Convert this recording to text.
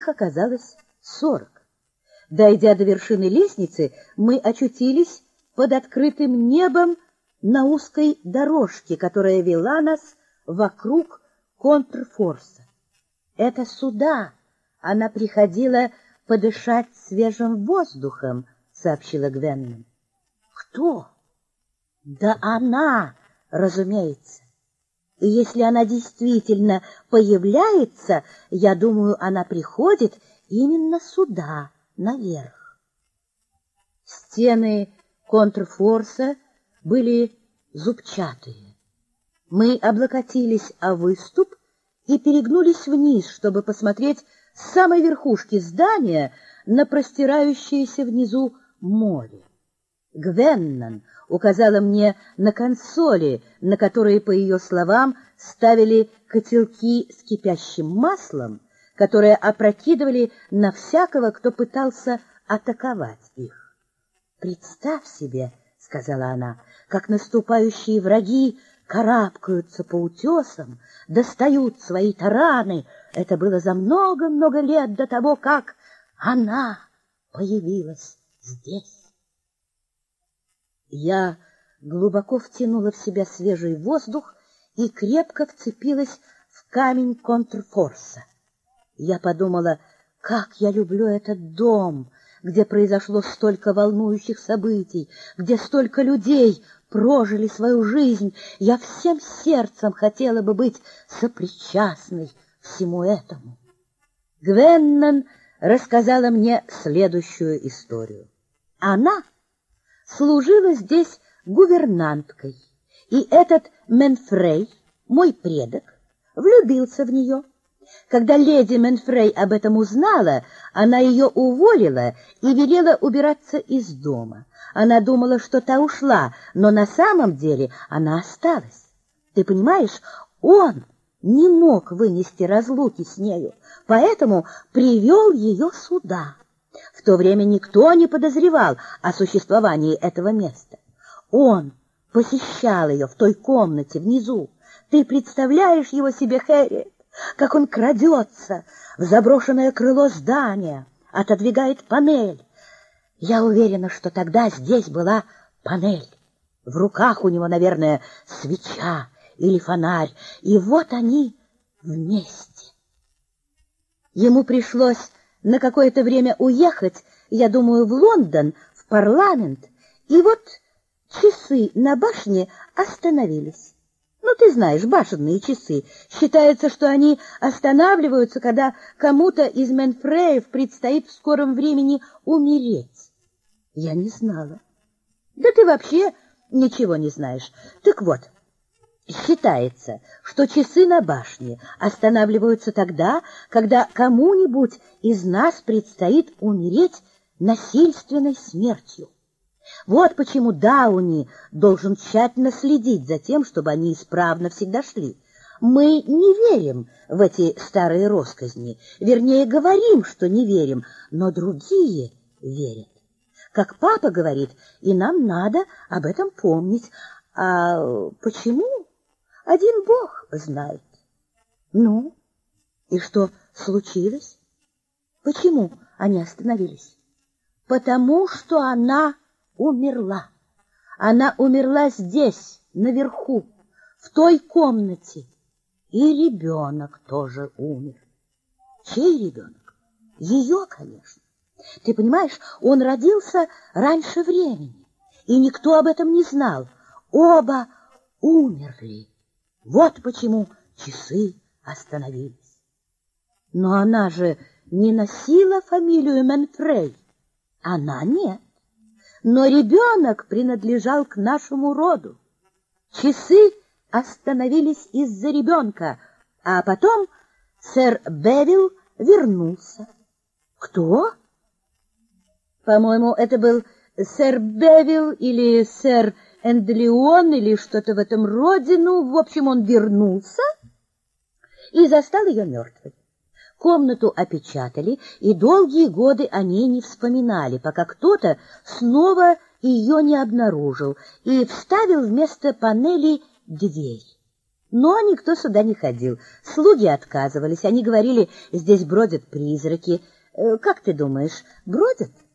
оказалось 40. Дойдя до вершины лестницы, мы очутились под открытым небом на узкой дорожке, которая вела нас вокруг контрфорса. Это сюда она приходила подышать свежим воздухом, сообщила Гвенна. Кто? Да она, разумеется. И если она действительно появляется, я думаю, она приходит именно сюда, наверх. Стены контрфорса были зубчатые. Мы облокотились о выступ и перегнулись вниз, чтобы посмотреть с самой верхушки здания на простирающееся внизу море. Гвеннан указала мне на консоли, на которые, по ее словам, ставили котелки с кипящим маслом, которые опрокидывали на всякого, кто пытался атаковать их. «Представь себе, — сказала она, — как наступающие враги карабкаются по утесам, достают свои тараны. Это было за много-много лет до того, как она появилась здесь». Я глубоко втянула в себя свежий воздух и крепко вцепилась в камень контрфорса. Я подумала, как я люблю этот дом, где произошло столько волнующих событий, где столько людей прожили свою жизнь. Я всем сердцем хотела бы быть сопричастной всему этому. Гвеннан рассказала мне следующую историю. Она служила здесь гувернанткой, и этот Менфрей, мой предок, влюбился в нее. Когда леди Менфрей об этом узнала, она ее уволила и велела убираться из дома. Она думала, что та ушла, но на самом деле она осталась. Ты понимаешь, он не мог вынести разлуки с нею, поэтому привел ее сюда. В то время никто не подозревал о существовании этого места. Он посещал ее в той комнате внизу. Ты представляешь его себе, Хэрриет, как он крадется в заброшенное крыло здания, отодвигает панель. Я уверена, что тогда здесь была панель. В руках у него, наверное, свеча или фонарь, и вот они вместе. Ему пришлось на какое-то время уехать, я думаю, в Лондон, в парламент, и вот часы на башне остановились. Ну, ты знаешь, башенные часы. Считается, что они останавливаются, когда кому-то из Менфреев предстоит в скором времени умереть. Я не знала. Да ты вообще ничего не знаешь. Так вот, считается, что часы на башне останавливаются тогда, когда кому-нибудь из нас предстоит умереть насильственной смертью. Вот почему Дауни должен тщательно следить за тем, чтобы они исправно всегда шли. Мы не верим в эти старые россказни, вернее, говорим, что не верим, но другие верят. Как папа говорит, и нам надо об этом помнить. А почему? Один Бог знает. Ну, и что случилось? Почему они остановились? Потому что она умерла. Она умерла здесь, наверху, в той комнате. И ребенок тоже умер. Чей ребенок? Ее, конечно. Ты понимаешь, он родился раньше времени, и никто об этом не знал. Оба умерли. Вот почему часы остановились. Но она же не носила фамилию Менфрей. Она нет. Но ребенок принадлежал к нашему роду. Часы остановились из-за ребенка, а потом сэр Бевил вернулся. Кто? По-моему, это был сэр Бевил или сэр Эндлион или что-то в этом роде. Ну, в общем, он вернулся и застал ее мертвой. Комнату опечатали, и долгие годы о ней не вспоминали, пока кто-то снова ее не обнаружил и вставил вместо панели дверь. Но никто сюда не ходил. Слуги отказывались. Они говорили, здесь бродят призраки. Как ты думаешь, бродят?